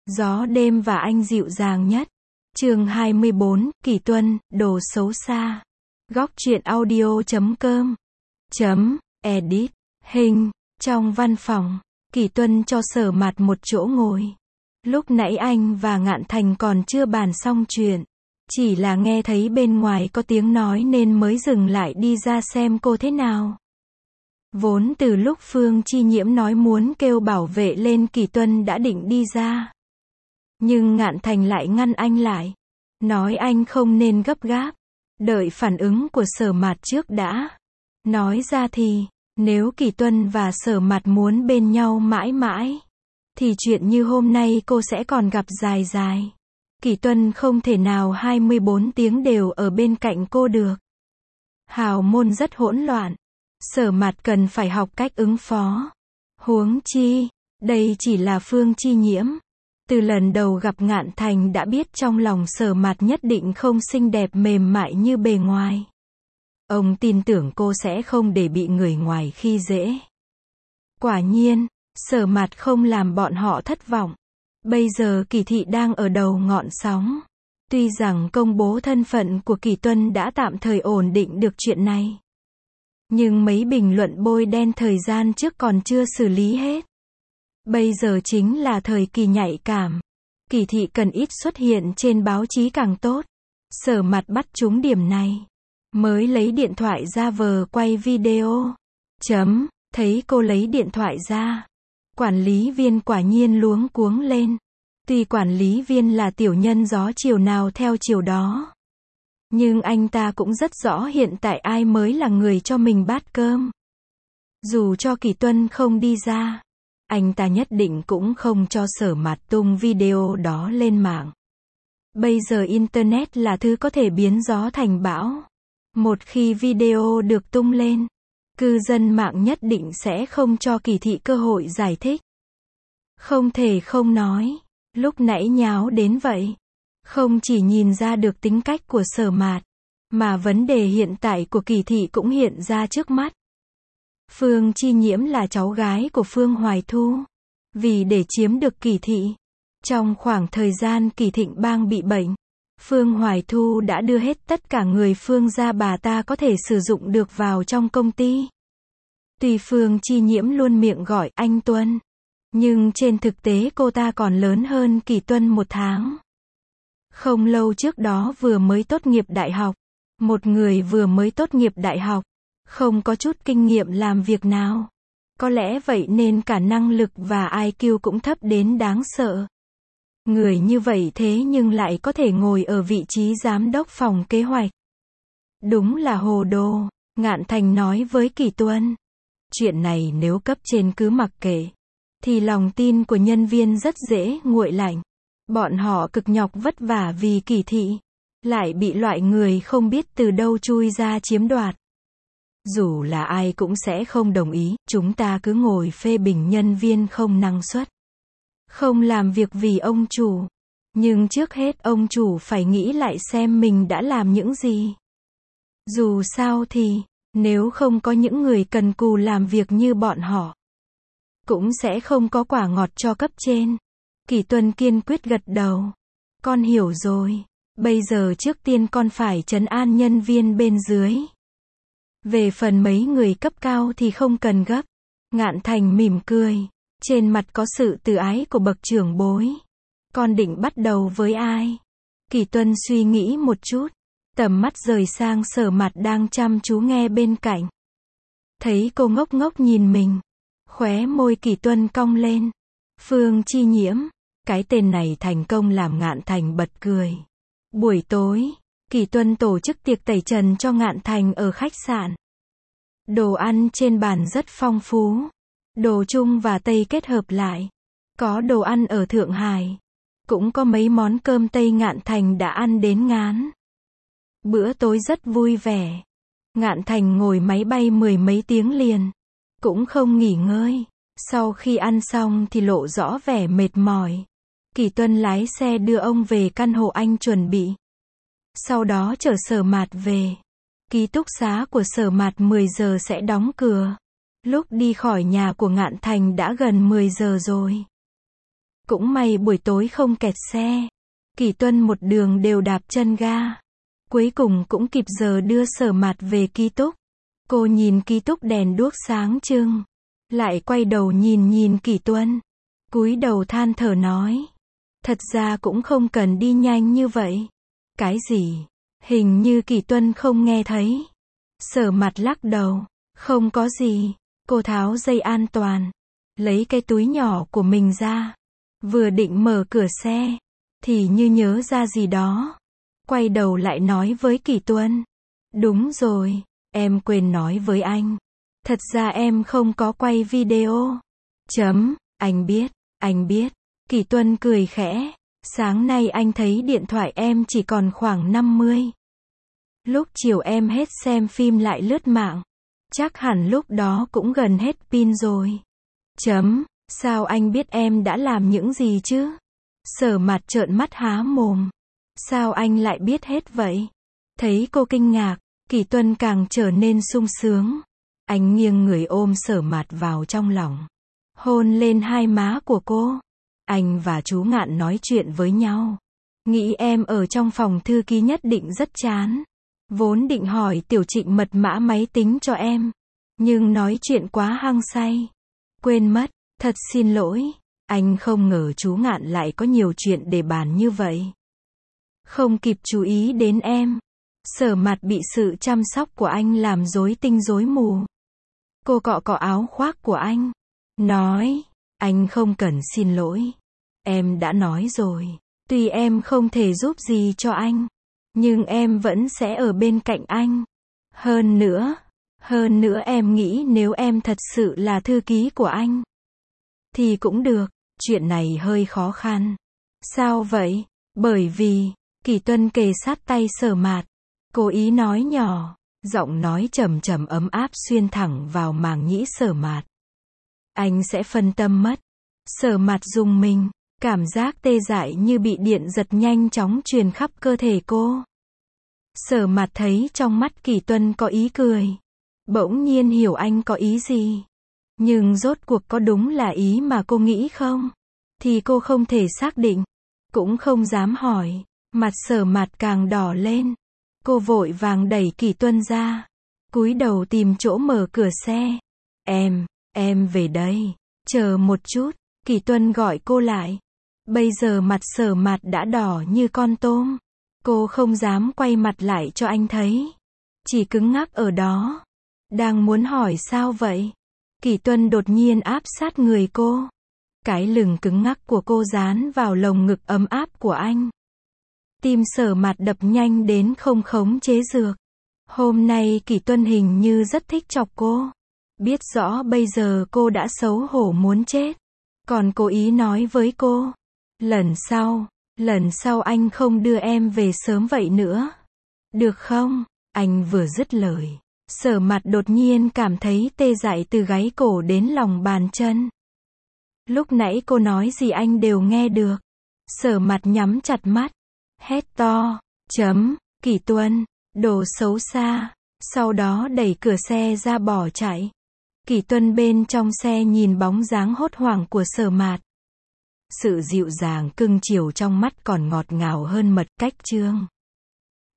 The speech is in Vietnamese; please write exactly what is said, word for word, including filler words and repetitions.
Gió đêm và anh dịu dàng nhất. Chương hai mươi bốn, Kỷ Tuân, đồ xấu xa. Góc truyện audio chấm com chấm edit. Hình, trong văn phòng, Kỷ Tuân cho Sở Mạt một chỗ ngồi. Lúc nãy anh và Ngạn Thành còn chưa bàn xong chuyện. Chỉ là nghe thấy bên ngoài có tiếng nói nên mới dừng lại đi ra xem cô thế nào. Vốn từ lúc Phương Chi Nhiễm nói muốn kêu bảo vệ lên, Kỷ Tuân đã định đi ra. Nhưng Ngạn Thành lại ngăn anh lại. Nói anh không nên gấp gáp. Đợi phản ứng của Sở Mạt trước đã. Nói ra thì, nếu Kỷ Tuân và Sở Mạt muốn bên nhau mãi mãi, thì chuyện như hôm nay cô sẽ còn gặp dài dài. Kỷ Tuân không thể nào hai mươi bốn tiếng đều ở bên cạnh cô được. Hào môn rất hỗn loạn. Sở Mạt cần phải học cách ứng phó. Huống chi, đây chỉ là Phương Chi Nhiễm. Từ lần đầu gặp Ngạn Thành đã biết trong lòng Sở Mạt nhất định không xinh đẹp mềm mại như bề ngoài. Ông tin tưởng cô sẽ không để bị người ngoài khi dễ. Quả nhiên, Sở Mạt không làm bọn họ thất vọng. Bây giờ Kỷ thị đang ở đầu ngọn sóng. Tuy rằng công bố thân phận của Kỷ Tuân đã tạm thời ổn định được chuyện này. Nhưng mấy bình luận bôi đen thời gian trước còn chưa xử lý hết. Bây giờ chính là thời kỳ nhạy cảm. Kỷ thị cần ít xuất hiện trên báo chí càng tốt. Sở Mạt bắt trúng điểm này. Mới lấy điện thoại ra vờ quay video. Chấm, thấy cô lấy điện thoại ra. Quản lý viên quả nhiên luống cuống lên. Tuy quản lý viên là tiểu nhân gió chiều nào theo chiều đó. Nhưng anh ta cũng rất rõ hiện tại ai mới là người cho mình bát cơm. Dù cho Kỷ Tuân không đi ra, anh ta nhất định cũng không cho Sở Mạt tung video đó lên mạng. Bây giờ Internet là thứ có thể biến gió thành bão. Một khi video được tung lên, cư dân mạng nhất định sẽ không cho Kỷ thị cơ hội giải thích. Không thể không nói, lúc nãy nháo đến vậy. Không chỉ nhìn ra được tính cách của Sở Mạt, mà vấn đề hiện tại của Kỷ thị cũng hiện ra trước mắt. Phương Chi Nhiễm là cháu gái của Phương Hoài Thu. Vì để chiếm được Kỷ thị, trong khoảng thời gian Kỷ Thịnh Bang bị bệnh, Phương Hoài Thu đã đưa hết tất cả người Phương gia bà ta có thể sử dụng được vào trong công ty. Tuy Phương Chi Nhiễm luôn miệng gọi anh Tuân, nhưng trên thực tế cô ta còn lớn hơn Kỷ Tuân một tháng. Không lâu trước đó vừa mới tốt nghiệp đại học. Một người vừa mới tốt nghiệp đại học, không có chút kinh nghiệm làm việc nào. Có lẽ vậy nên cả năng lực và i kiu cũng thấp đến đáng sợ. Người như vậy thế nhưng lại có thể ngồi ở vị trí giám đốc phòng kế hoạch. Đúng là hồ đồ, Ngạn Thành nói với Kỷ Tuân. Chuyện này nếu cấp trên cứ mặc kệ, thì lòng tin của nhân viên rất dễ nguội lạnh. Bọn họ cực nhọc vất vả vì Kỷ thị, lại bị loại người không biết từ đâu chui ra chiếm đoạt. Dù là ai cũng sẽ không đồng ý, chúng ta cứ ngồi phê bình nhân viên không năng suất, không làm việc vì ông chủ. Nhưng trước hết ông chủ phải nghĩ lại xem mình đã làm những gì. Dù sao thì, nếu không có những người cần cù làm việc như bọn họ, cũng sẽ không có quả ngọt cho cấp trên. Kỷ Tuân kiên quyết gật đầu. Con hiểu rồi. Bây giờ trước tiên con phải trấn an nhân viên bên dưới. Về phần mấy người cấp cao thì không cần gấp. Ngạn Thành mỉm cười. Trên mặt có sự từ ái của bậc trưởng bối. Con định bắt đầu với ai? Kỷ Tuân suy nghĩ một chút. Tầm mắt rời sang Sở Mạt đang chăm chú nghe bên cạnh. Thấy cô ngốc ngốc nhìn mình. Khóe môi Kỷ Tuân cong lên. Phương Chi Nhiễm. Cái tên này thành công làm Ngạn Thành bật cười. Buổi tối, Kỷ Tuân tổ chức tiệc tẩy trần cho Ngạn Thành ở khách sạn. Đồ ăn trên bàn rất phong phú. Đồ Trung và Tây kết hợp lại. Có đồ ăn ở Thượng Hải. Cũng có mấy món cơm Tây Ngạn Thành đã ăn đến ngán. Bữa tối rất vui vẻ. Ngạn Thành ngồi máy bay mười mấy tiếng liền. Cũng không nghỉ ngơi. Sau khi ăn xong thì lộ rõ vẻ mệt mỏi. Kỷ Tuân lái xe đưa ông về căn hộ anh chuẩn bị. Sau đó chở Sở Mạt về. Ký túc xá của Sở Mạt mười giờ sẽ đóng cửa. Lúc đi khỏi nhà của Ngạn Thành đã gần mười giờ rồi. Cũng may buổi tối không kẹt xe. Kỷ Tuân một đường đều đạp chân ga. Cuối cùng cũng kịp giờ đưa Sở Mạt về ký túc. Cô nhìn ký túc đèn đuốc sáng trưng. Lại quay đầu nhìn nhìn Kỷ Tuân. Cúi đầu than thở nói. Thật ra cũng không cần đi nhanh như vậy. Cái gì? Hình như Kỷ Tuân không nghe thấy. Sở Mạt lắc đầu. Không có gì. Cô tháo dây an toàn. Lấy cái túi nhỏ của mình ra. Vừa định mở cửa xe. Thì như nhớ ra gì đó. Quay đầu lại nói với Kỷ Tuân. Đúng rồi. Em quên nói với anh. Thật ra em không có quay video. Chấm. Anh biết. Anh biết. Kỷ Tuân cười khẽ. Sáng nay anh thấy điện thoại em chỉ còn khoảng năm mươi. Lúc chiều em hết xem phim lại lướt mạng. Chắc hẳn lúc đó cũng gần hết pin rồi. Chấm. Sao anh biết em đã làm những gì chứ? Sở Mạt trợn mắt há mồm. Sao anh lại biết hết vậy? Thấy cô kinh ngạc, Kỷ Tuân càng trở nên sung sướng. Anh nghiêng người ôm Sở Mạt vào trong lòng. Hôn lên hai má của cô. Anh và chú Ngạn nói chuyện với nhau. Nghĩ em ở trong phòng thư ký nhất định rất chán. Vốn định hỏi Tiểu Trịnh mật mã máy tính cho em. Nhưng nói chuyện quá hăng say. Quên mất, thật xin lỗi. Anh không ngờ chú Ngạn lại có nhiều chuyện để bàn như vậy. Không kịp chú ý đến em. Sở Mạt bị sự chăm sóc của anh làm rối tinh rối mù. Cô cọ cọ áo khoác của anh. Nói, anh không cần xin lỗi. Em đã nói rồi. Tuy em không thể giúp gì cho anh. Nhưng em vẫn sẽ ở bên cạnh anh. Hơn nữa. Hơn nữa em nghĩ nếu em thật sự là thư ký của anh. Thì cũng được. Chuyện này hơi khó khăn. Sao vậy? Bởi vì. Kỷ Tuân kề sát tay Sở Mạt. Cố ý nói nhỏ. Giọng nói trầm trầm ấm áp xuyên thẳng vào màng nhĩ Sở Mạt. Anh sẽ phân tâm mất. Sở Mạt rùng mình. Cảm giác tê dại như bị điện giật nhanh chóng truyền khắp cơ thể cô. Sở Mạt thấy trong mắt Kỷ Tuân có ý cười. Bỗng nhiên hiểu anh có ý gì. Nhưng rốt cuộc có đúng là ý mà cô nghĩ không? Thì cô không thể xác định. Cũng không dám hỏi. Mặt Sở Mạt càng đỏ lên. Cô vội vàng đẩy Kỷ Tuân ra. Cúi đầu tìm chỗ mở cửa xe. Em, em về đây. Chờ một chút. Kỷ Tuân gọi cô lại. Bây giờ mặt Sở Mạt đã đỏ như con tôm. Cô không dám quay mặt lại cho anh thấy. Chỉ cứng ngắc ở đó. Đang muốn hỏi sao vậy? Kỷ Tuân đột nhiên áp sát người cô. Cái lưng cứng ngắc của cô dán vào lồng ngực ấm áp của anh. Tim Sở Mạt đập nhanh đến không khống chế được. Hôm nay Kỷ Tuân hình như rất thích chọc cô. Biết rõ bây giờ cô đã xấu hổ muốn chết. Còn cố ý nói với cô. Lần sau, lần sau anh không đưa em về sớm vậy nữa. Được không? Anh vừa dứt lời. Sở Mạt đột nhiên cảm thấy tê dại từ gáy cổ đến lòng bàn chân. Lúc nãy cô nói gì anh đều nghe được. Sở Mạt nhắm chặt mắt. Hét to. Chấm. Kỷ Tuân. Đồ xấu xa. Sau đó đẩy cửa xe ra bỏ chạy. Kỷ Tuân bên trong xe nhìn bóng dáng hốt hoảng của Sở Mạt. Sự dịu dàng cưng chiều trong mắt còn ngọt ngào hơn mật cách trương.